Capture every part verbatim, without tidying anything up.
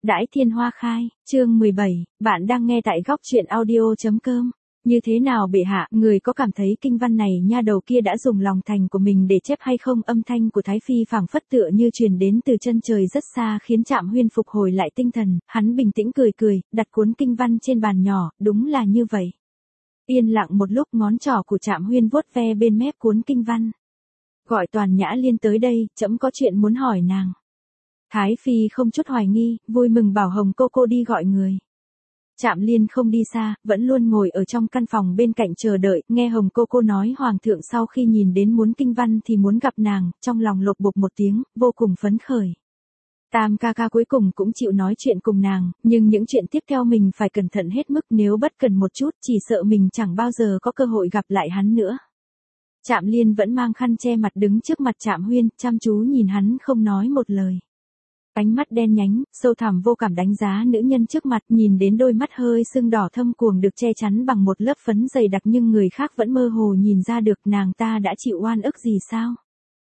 Đãi thiên hoa khai, chương mười bảy, bạn đang nghe tại góc truyện audio.com. Như thế nào bệ hạ, người có cảm thấy kinh văn này nha đầu kia đã dùng lòng thành của mình để chép hay không? Âm thanh của Thái Phi phảng phất tựa như truyền đến từ chân trời rất xa khiến Trạm Huyên phục hồi lại tinh thần, hắn bình tĩnh cười cười, đặt cuốn kinh văn trên bàn nhỏ, đúng là như vậy. Yên lặng một lúc, ngón trỏ của Trạm Huyên vuốt ve bên mép cuốn kinh văn. Gọi Toàn Nhã Liên tới đây, trẫm có chuyện muốn hỏi nàng. Thái Phi không chút hoài nghi, vui mừng bảo Hồng cô cô đi gọi người. Trạm Liên không đi xa, vẫn luôn ngồi ở trong căn phòng bên cạnh chờ đợi, nghe Hồng cô cô nói Hoàng thượng sau khi nhìn đến muốn kinh văn thì muốn gặp nàng, trong lòng lột bột một tiếng, vô cùng phấn khởi. Tam ca ca cuối cùng cũng chịu nói chuyện cùng nàng, nhưng những chuyện tiếp theo mình phải cẩn thận hết mức, nếu bất cần một chút chỉ sợ mình chẳng bao giờ có cơ hội gặp lại hắn nữa. Trạm Liên vẫn mang khăn che mặt đứng trước mặt Trạm Huyên, chăm chú nhìn hắn không nói một lời. Ánh mắt đen nhánh, sâu thẳm vô cảm đánh giá nữ nhân trước mặt, nhìn đến đôi mắt hơi sưng đỏ thâm quầng được che chắn bằng một lớp phấn dày đặc nhưng người khác vẫn mơ hồ nhìn ra được nàng ta đã chịu oan ức gì sao.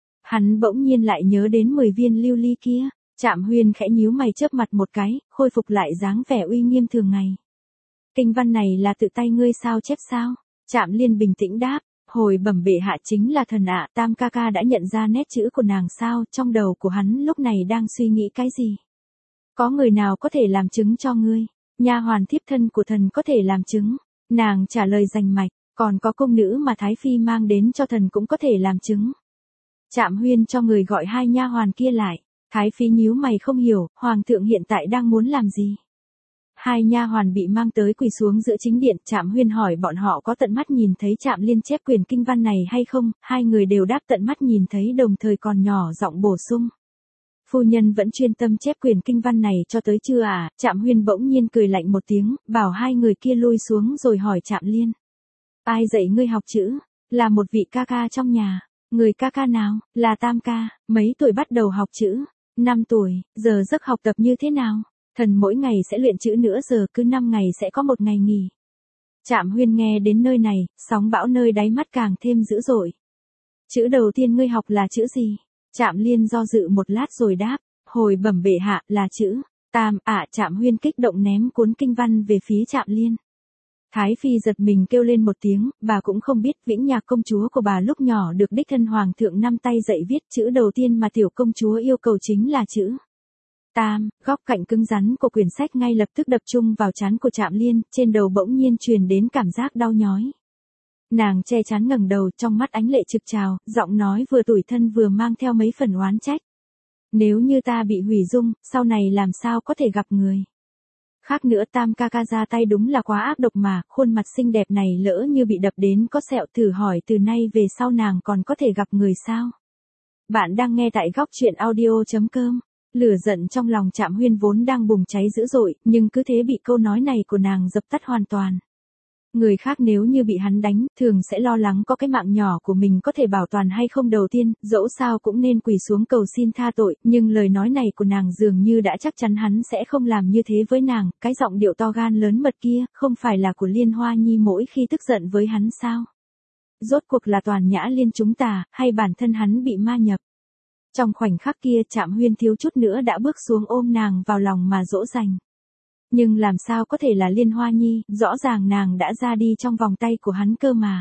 Hắn bỗng nhiên lại nhớ đến mười viên lưu ly kia, Trạm Huyên khẽ nhíu mày chớp mặt một cái, khôi phục lại dáng vẻ uy nghiêm thường ngày. Kinh văn này là tự tay ngươi sao chép sao? Trạm Liên bình tĩnh đáp. Hồi bẩm bệ hạ, chính là thần ạ. Tam ca ca đã nhận ra nét chữ của nàng sao? Trong đầu của hắn lúc này đang suy nghĩ cái gì? Có người nào có thể làm chứng cho ngươi? Nha hoàn thiếp thân của thần có thể làm chứng. Nàng trả lời rành mạch, còn có công nữ mà Thái Phi mang đến cho thần cũng có thể làm chứng. Trạm Huyên cho người gọi hai nha hoàn kia lại. Thái Phi nhíu mày không hiểu, Hoàng thượng hiện tại đang muốn làm gì? Hai nha hoàn bị mang tới quỳ xuống giữa chính điện, Trạm Huyên hỏi bọn họ có tận mắt nhìn thấy Trạm Liên chép quyển kinh văn này hay không, hai người đều đáp tận mắt nhìn thấy, đồng thời còn nhỏ giọng bổ sung. Phu nhân vẫn chuyên tâm chép quyển kinh văn này cho tới chưa à? Trạm Huyên bỗng nhiên cười lạnh một tiếng, bảo hai người kia lui xuống rồi hỏi Trạm Liên. Ai dạy ngươi học chữ? Là một vị ca ca trong nhà. Người ca ca nào? Là Tam ca. Mấy tuổi bắt đầu học chữ? Năm tuổi. Giờ giấc học tập như thế nào? Thần mỗi ngày sẽ luyện chữ nửa giờ, cứ năm ngày sẽ có một ngày nghỉ. Trạm Huyên nghe đến nơi này, sóng bão nơi đáy mắt càng thêm dữ dội. Chữ đầu tiên ngươi học là chữ gì? Trạm Liên do dự một lát rồi đáp, hồi bẩm bệ hạ, là chữ Tam. ạ. Trạm Huyên kích động ném cuốn kinh văn về phía Trạm Liên. Thái Phi giật mình kêu lên một tiếng, bà cũng không biết Vĩnh Nhạc công chúa của bà lúc nhỏ được đích thân Hoàng thượng năm tay dạy viết, chữ đầu tiên mà tiểu công chúa yêu cầu chính là chữ Tam. Góc cạnh cứng rắn của quyển sách ngay lập tức đập trung vào trán của Trạm Liên, trên đầu bỗng nhiên truyền đến cảm giác đau nhói. Nàng che chắn ngẩng đầu, trong mắt ánh lệ trực trào, giọng nói vừa tủi thân vừa mang theo mấy phần oán trách. Nếu như ta bị hủy dung, sau này làm sao có thể gặp người? Khác nữa, Tam ca ca ra tay đúng là quá ác độc mà, khuôn mặt xinh đẹp này lỡ như bị đập đến có sẹo, thử hỏi từ nay về sau nàng còn có thể gặp người sao? Bạn đang nghe tại góc truyện audio.com. Lửa giận trong lòng Trạm Huyên vốn đang bùng cháy dữ dội, nhưng cứ thế bị câu nói này của nàng dập tắt hoàn toàn. Người khác nếu như bị hắn đánh, thường sẽ lo lắng có cái mạng nhỏ của mình có thể bảo toàn hay không, đầu tiên, dẫu sao cũng nên quỳ xuống cầu xin tha tội, nhưng lời nói này của nàng dường như đã chắc chắn hắn sẽ không làm như thế với nàng, cái giọng điệu to gan lớn mật kia, không phải là của Liên Hoa Nhi mỗi khi tức giận với hắn sao? Rốt cuộc là Toàn Nhã Liên chúng ta, hay bản thân hắn bị ma nhập? Trong khoảnh khắc kia, Trạm Huyên thiếu chút nữa đã bước xuống ôm nàng vào lòng mà dỗ dành. Nhưng làm sao có thể là Liên Hoa Nhi, rõ ràng nàng đã ra đi trong vòng tay của hắn cơ mà.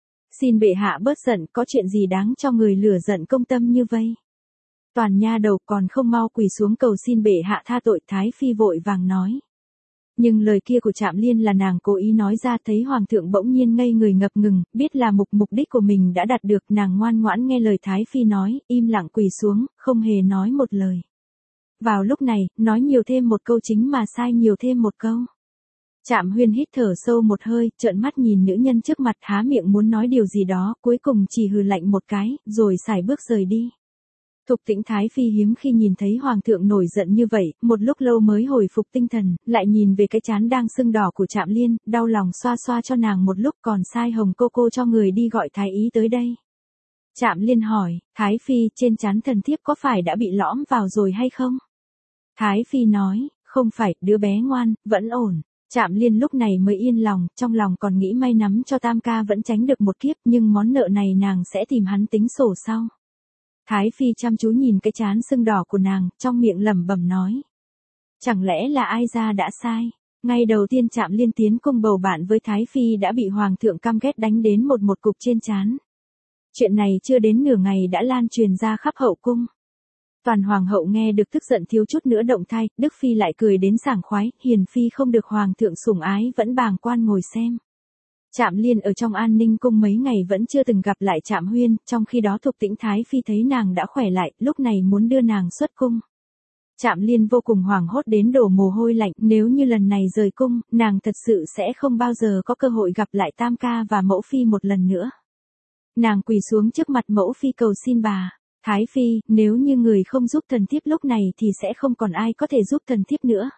Xin bệ hạ bớt giận, có chuyện gì đáng cho người lửa giận công tâm như vây? Toàn nha đầu còn không mau quỳ xuống cầu xin bệ hạ tha tội, Thái Phi vội vàng nói. Nhưng lời kia của Trạm Liên là nàng cố ý nói ra, thấy Hoàng thượng bỗng nhiên ngây người ngập ngừng, biết là mục mục đích của mình đã đạt được, nàng ngoan ngoãn nghe lời Thái Phi nói, im lặng quỳ xuống, không hề nói một lời. Vào lúc này, nói nhiều thêm một câu chính mà sai nhiều thêm một câu. Trạm Huyên hít thở sâu một hơi, trợn mắt nhìn nữ nhân trước mặt, há miệng muốn nói điều gì đó, cuối cùng chỉ hừ lạnh một cái, rồi sải bước rời đi. Thục Tĩnh Thái Phi hiếm khi nhìn thấy Hoàng thượng nổi giận như vậy, một lúc lâu mới hồi phục tinh thần, lại nhìn về cái trán đang sưng đỏ của Trạm Liên, đau lòng xoa xoa cho nàng một lúc, còn sai Hồng cô cô cho người đi gọi Thái ý tới đây. Trạm Liên hỏi, Thái Phi, trên trán thần thiếp có phải đã bị lõm vào rồi hay không? Thái Phi nói, không phải, đứa bé ngoan, vẫn ổn. Trạm Liên lúc này mới yên lòng, trong lòng còn nghĩ may nắm cho Tam ca vẫn tránh được một kiếp, nhưng món nợ này nàng sẽ tìm hắn tính sổ sau. Thái Phi chăm chú nhìn cái trán sưng đỏ của nàng, trong miệng lẩm bẩm nói. Chẳng lẽ là ai ra đã sai? Ngay đầu tiên Trạm Liên tiến cung bầu bạn với Thái Phi đã bị Hoàng thượng căm ghét đánh đến một một cục trên trán. Chuyện này chưa đến nửa ngày đã lan truyền ra khắp hậu cung. Toàn Hoàng hậu nghe được tức giận thiếu chút nữa động thai, Đức Phi lại cười đến sảng khoái, hiền Phi không được Hoàng thượng sủng ái vẫn bàng quan ngồi xem. Trạm Liên ở trong An Ninh cung mấy ngày vẫn chưa từng gặp lại Trạm Huyên, trong khi đó Thục Tĩnh Thái Phi thấy nàng đã khỏe lại, lúc này muốn đưa nàng xuất cung. Trạm Liên vô cùng hoảng hốt đến đổ mồ hôi lạnh, nếu như lần này rời cung, nàng thật sự sẽ không bao giờ có cơ hội gặp lại Tam ca và mẫu phi một lần nữa. Nàng quỳ xuống trước mặt mẫu phi cầu xin bà, Thái Phi, nếu như người không giúp thần thiếp lúc này thì sẽ không còn ai có thể giúp thần thiếp nữa.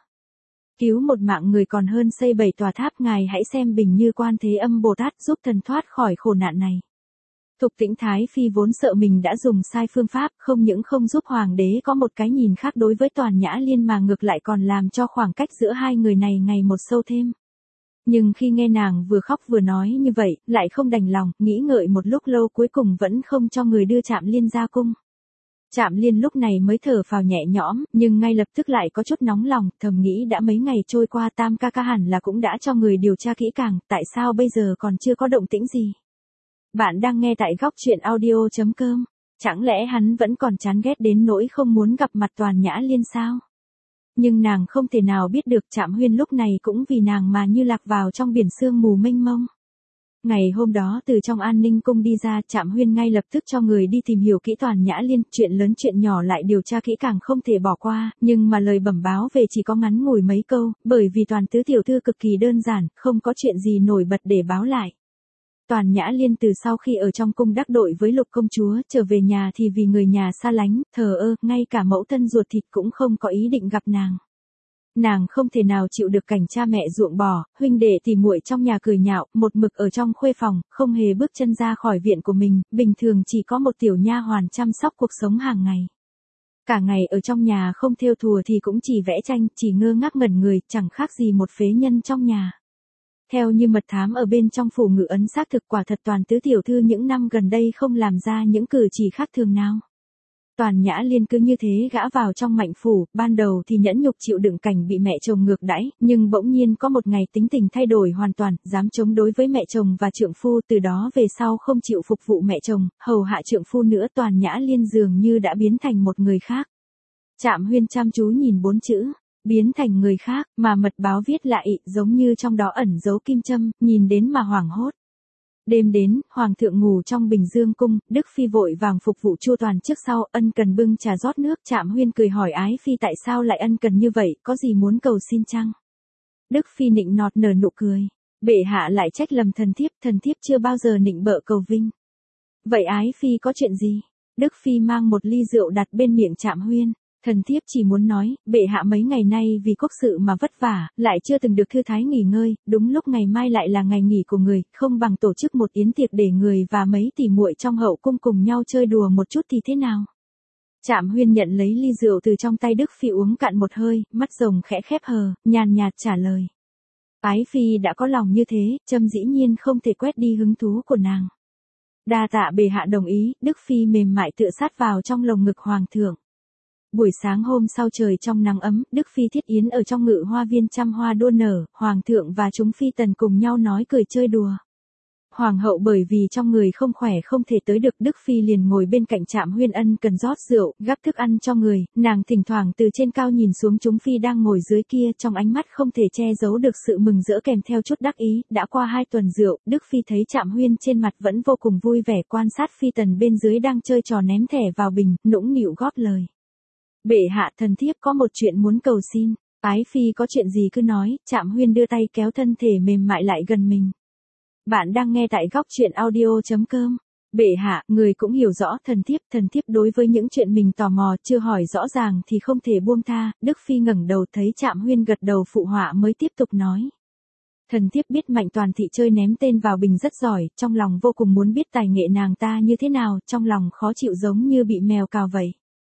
Cứu một mạng người còn hơn xây bảy tòa tháp, ngài hãy xem Bình Như Quan Thế Âm Bồ Tát giúp thần thoát khỏi khổ nạn này. Thục Tĩnh Thái Phi vốn sợ mình đã dùng sai phương pháp, không những không giúp hoàng đế có một cái nhìn khác đối với Toàn Nhã Liên mà ngược lại còn làm cho khoảng cách giữa hai người này ngày một sâu thêm. Nhưng khi nghe nàng vừa khóc vừa nói như vậy, lại không đành lòng, nghĩ ngợi một lúc lâu cuối cùng vẫn không cho người đưa Trạm Liên ra cung. Trạm Liên lúc này mới thở phào nhẹ nhõm, nhưng ngay lập tức lại có chút nóng lòng, thầm nghĩ đã mấy ngày trôi qua Tam ca ca hẳn là cũng đã cho người điều tra kỹ càng, tại sao bây giờ còn chưa có động tĩnh gì. Bạn đang nghe tại góc truyện audio chấm com, chẳng lẽ hắn vẫn còn chán ghét đến nỗi không muốn gặp mặt Toàn Nhã Liên sao? Nhưng nàng không thể nào biết được Trạm Huyên lúc này cũng vì nàng mà như lạc vào trong biển sương mù mênh mông. Ngày hôm đó từ trong An Ninh cung đi ra, Trạm Huyên ngay lập tức cho người đi tìm hiểu kỹ Toàn Nhã Liên, chuyện lớn chuyện nhỏ lại điều tra kỹ càng không thể bỏ qua, nhưng mà lời bẩm báo về chỉ có ngắn ngủi mấy câu, bởi vì Toàn tứ tiểu thư cực kỳ đơn giản, không có chuyện gì nổi bật để báo lại. Toàn Nhã Liên từ sau khi ở trong cung đắc đội với Lục công chúa, trở về nhà thì vì người nhà xa lánh, thờ ơ, ngay cả mẫu thân ruột thịt cũng không có ý định gặp nàng. Nàng không thể nào chịu được cảnh cha mẹ ruộng bỏ, huynh đệ tỉ muội trong nhà cười nhạo, một mực ở trong khuê phòng, không hề bước chân ra khỏi viện của mình, bình thường chỉ có một tiểu nha hoàn chăm sóc cuộc sống hàng ngày. Cả ngày ở trong nhà không thêu thùa thì cũng chỉ vẽ tranh, chỉ ngơ ngác ngẩn người, chẳng khác gì một phế nhân trong nhà. Theo như mật thám ở bên trong phủ Ngự Ấn xác thực, quả thật Toàn tứ tiểu thư những năm gần đây không làm ra những cử chỉ khác thường nào. Toàn Nhã Liên cứ như thế gã vào trong Mạnh phủ, ban đầu thì nhẫn nhục chịu đựng cảnh bị mẹ chồng ngược đãi, nhưng bỗng nhiên có một ngày tính tình thay đổi hoàn toàn, dám chống đối với mẹ chồng và trượng phu, từ đó về sau không chịu phục vụ mẹ chồng, hầu hạ trượng phu nữa. Toàn Nhã Liên dường như đã biến thành một người khác. Trạm Huyên chăm chú nhìn bốn chữ, biến thành người khác, mà mật báo viết lại, giống như trong đó ẩn giấu kim châm, nhìn đến mà hoảng hốt. Đêm đến, Hoàng thượng ngủ trong Bình Dương cung, Đức Phi vội vàng phục vụ chu toàn trước sau, ân cần bưng trà rót nước. Trạm Huyên cười hỏi Ái Phi tại sao lại ân cần như vậy, có gì muốn cầu xin chăng? Đức Phi nịnh nọt nở nụ cười, bệ hạ lại trách lầm thần thiếp, thần thiếp chưa bao giờ nịnh bợ cầu vinh. Vậy Ái Phi có chuyện gì? Đức Phi mang một ly rượu đặt bên miệng Trạm Huyên. Thần thiếp chỉ muốn nói, bệ hạ mấy ngày nay vì quốc sự mà vất vả, lại chưa từng được thư thái nghỉ ngơi, đúng lúc ngày mai lại là ngày nghỉ của người, không bằng tổ chức một yến tiệc để người và mấy tỷ muội trong hậu cung cùng nhau chơi đùa một chút thì thế nào? Trạm Huyên nhận lấy ly rượu từ trong tay Đức Phi uống cạn một hơi, mắt rồng khẽ khép hờ, nhàn nhạt trả lời. Ái Phi đã có lòng như thế, Trâm dĩ nhiên không thể quét đi hứng thú của nàng. Đa tạ bệ hạ đồng ý, Đức Phi mềm mại tựa sát vào trong lồng ngực Hoàng thượng. Buổi sáng hôm sau trời trong nắng ấm, Đức Phi thiết yến ở trong Ngự Hoa viên trăm hoa đua nở, Hoàng thượng và chúng phi tần cùng nhau nói cười chơi đùa. Hoàng hậu bởi vì trong người không khỏe không thể tới được, Đức Phi liền ngồi bên cạnh Trạm Huyên ân cần rót rượu, gắp thức ăn cho người, nàng thỉnh thoảng từ trên cao nhìn xuống chúng phi đang ngồi dưới kia, trong ánh mắt không thể che giấu được sự mừng rỡ kèm theo chút đắc ý. Đã qua hai tuần rượu, Đức Phi thấy Trạm Huyên trên mặt vẫn vô cùng vui vẻ, quan sát phi tần bên dưới đang chơi trò ném thẻ vào bình, nũng nịu góp lời. Bệ hạ, thần thiếp có một chuyện muốn cầu xin. Ái Phi có chuyện gì cứ nói. Trạm Huyên đưa tay kéo thân thể mềm mại lại gần mình. Bạn đang nghe tại góc truyện audio chấm com. Bệ hạ, người cũng hiểu rõ thần thiếp, thần thiếp đối với những chuyện mình tò mò chưa hỏi rõ ràng thì không thể buông tha. Đức Phi ngẩng đầu thấy Trạm Huyên gật đầu phụ họa mới tiếp tục nói. Thần thiếp biết Mạnh Toàn thị chơi ném tên vào bình rất giỏi, trong lòng vô cùng muốn biết tài nghệ nàng ta như thế nào, trong lòng khó chịu giống như bị mèo cào vậy.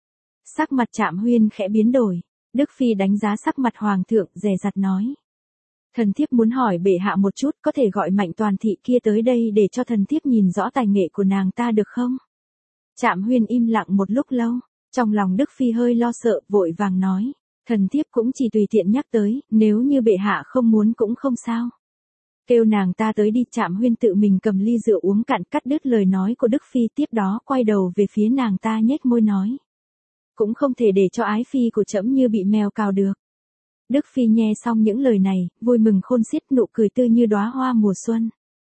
Sắc mặt Trạm Huyên khẽ biến đổi, Đức Phi đánh giá sắc mặt Hoàng thượng, dè dặt nói. Thần thiếp muốn hỏi bệ hạ một chút, có thể gọi Mạnh Toàn thị kia tới đây để cho thần thiếp nhìn rõ tài nghệ của nàng ta được không? Trạm Huyên im lặng một lúc lâu, trong lòng Đức Phi hơi lo sợ, vội vàng nói. Thần thiếp cũng chỉ tùy tiện nhắc tới, nếu như bệ hạ không muốn cũng không sao. Kêu nàng ta tới đi. Trạm Huyên tự mình cầm ly rượu uống cạn, cắt đứt lời nói của Đức Phi, tiếp đó quay đầu về phía nàng ta nhếch môi nói. Cũng không thể để cho ái phi của trẫm như bị mèo cào được. Đức Phi nghe xong những lời này, vui mừng khôn xiết, nụ cười tươi như đóa hoa mùa xuân.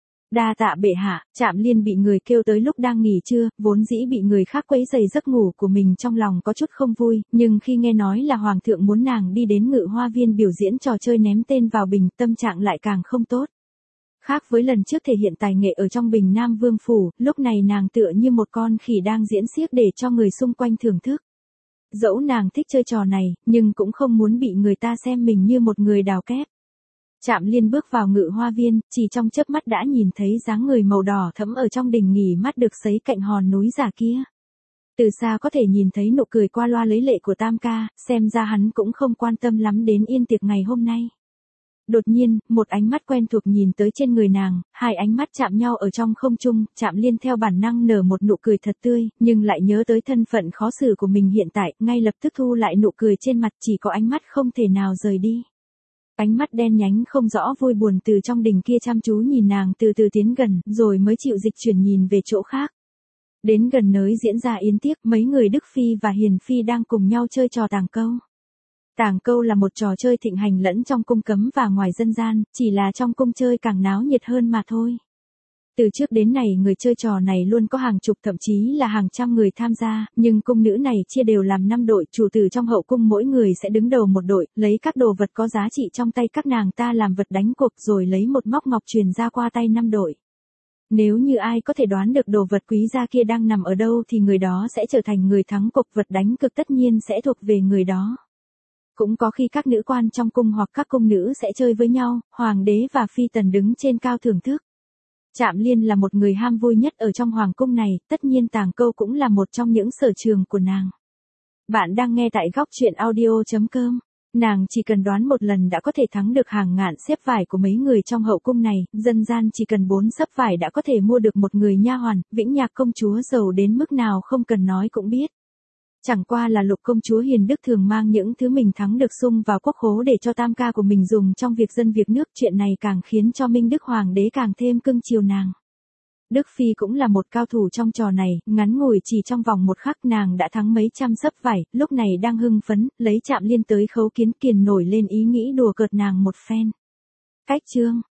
Đa tạ bệ hạ. Trạm Liên bị người kêu tới lúc đang nghỉ trưa, vốn dĩ bị người khác quấy rầy giấc ngủ của mình, trong lòng có chút không vui, nhưng khi nghe nói là hoàng thượng muốn nàng đi đến Ngự Hoa Viên biểu diễn trò chơi ném tên vào bình, tâm trạng lại càng không tốt. Khác với lần trước thể hiện tài nghệ ở trong Bình Nam Vương phủ, lúc này nàng tựa như một con khỉ đang diễn xiếc để cho người xung quanh thưởng thức. Dẫu nàng thích chơi trò này, nhưng cũng không muốn bị người ta xem mình như một người đào kép. Trạm Liên bước vào Ngự Hoa Viên, chỉ trong chớp mắt đã nhìn thấy dáng người màu đỏ thẫm ở trong đình nghỉ mát được sấy cạnh hòn núi giả kia. Từ xa có thể nhìn thấy nụ cười qua loa lấy lệ của Tam ca, xem ra hắn cũng không quan tâm lắm đến yên tiệc ngày hôm nay. Đột nhiên, một ánh mắt quen thuộc nhìn tới trên người nàng, hai ánh mắt chạm nhau ở trong không trung. Trạm Liên theo bản năng nở một nụ cười thật tươi, nhưng lại nhớ tới thân phận khó xử của mình hiện tại, ngay lập tức thu lại nụ cười trên mặt, chỉ có ánh mắt không thể nào rời đi. Ánh mắt đen nhánh không rõ vui buồn từ trong đình kia chăm chú nhìn nàng từ từ tiến gần, rồi mới chịu dịch chuyển nhìn về chỗ khác. Đến gần nơi diễn ra yến tiệc, mấy người Đức Phi và Hiền Phi đang cùng nhau chơi trò tàng câu. Tàng câu là một trò chơi thịnh hành lẫn trong cung cấm và ngoài dân gian, chỉ là trong cung chơi càng náo nhiệt hơn mà thôi. Từ trước đến nay người chơi trò này luôn có hàng chục thậm chí là hàng trăm người tham gia, nhưng cung nữ này chia đều làm năm đội, chủ tử trong hậu cung mỗi người sẽ đứng đầu một đội, lấy các đồ vật có giá trị trong tay các nàng ta làm vật đánh cuộc, rồi lấy một móc ngọc truyền ra qua tay năm đội. Nếu như ai có thể đoán được đồ vật quý giá kia đang nằm ở đâu thì người đó sẽ trở thành người thắng cuộc, vật đánh cược tất nhiên sẽ thuộc về người đó. Cũng có khi các nữ quan trong cung hoặc các cung nữ sẽ chơi với nhau, hoàng đế và phi tần đứng trên cao thưởng thức. Trạm Liên là một người ham vui nhất ở trong hoàng cung này, tất nhiên tàng câu cũng là một trong những sở trường của nàng. Bạn đang nghe tại góc truyện audio chấm com. Nàng chỉ cần đoán một lần đã có thể thắng được hàng ngàn xếp vải của mấy người trong hậu cung này, dân gian chỉ cần bốn xấp vải đã có thể mua được một người nha hoàn, Vĩnh Nhạc công chúa giàu đến mức nào không cần nói cũng biết. Chẳng qua là Lục công chúa hiền đức thường mang những thứ mình thắng được sung vào quốc khố để cho tam ca của mình dùng trong việc dân việc nước, chuyện này càng khiến cho Minh Đức hoàng đế càng thêm cưng chiều nàng. Đức Phi cũng là một cao thủ trong trò này, ngắn ngủi chỉ trong vòng một khắc nàng đã thắng mấy trăm xấp vải, lúc này đang hưng phấn, lấy Trạm Liên tới khấu kiến, kiền nổi lên ý nghĩ đùa cợt nàng một phen. Cách chương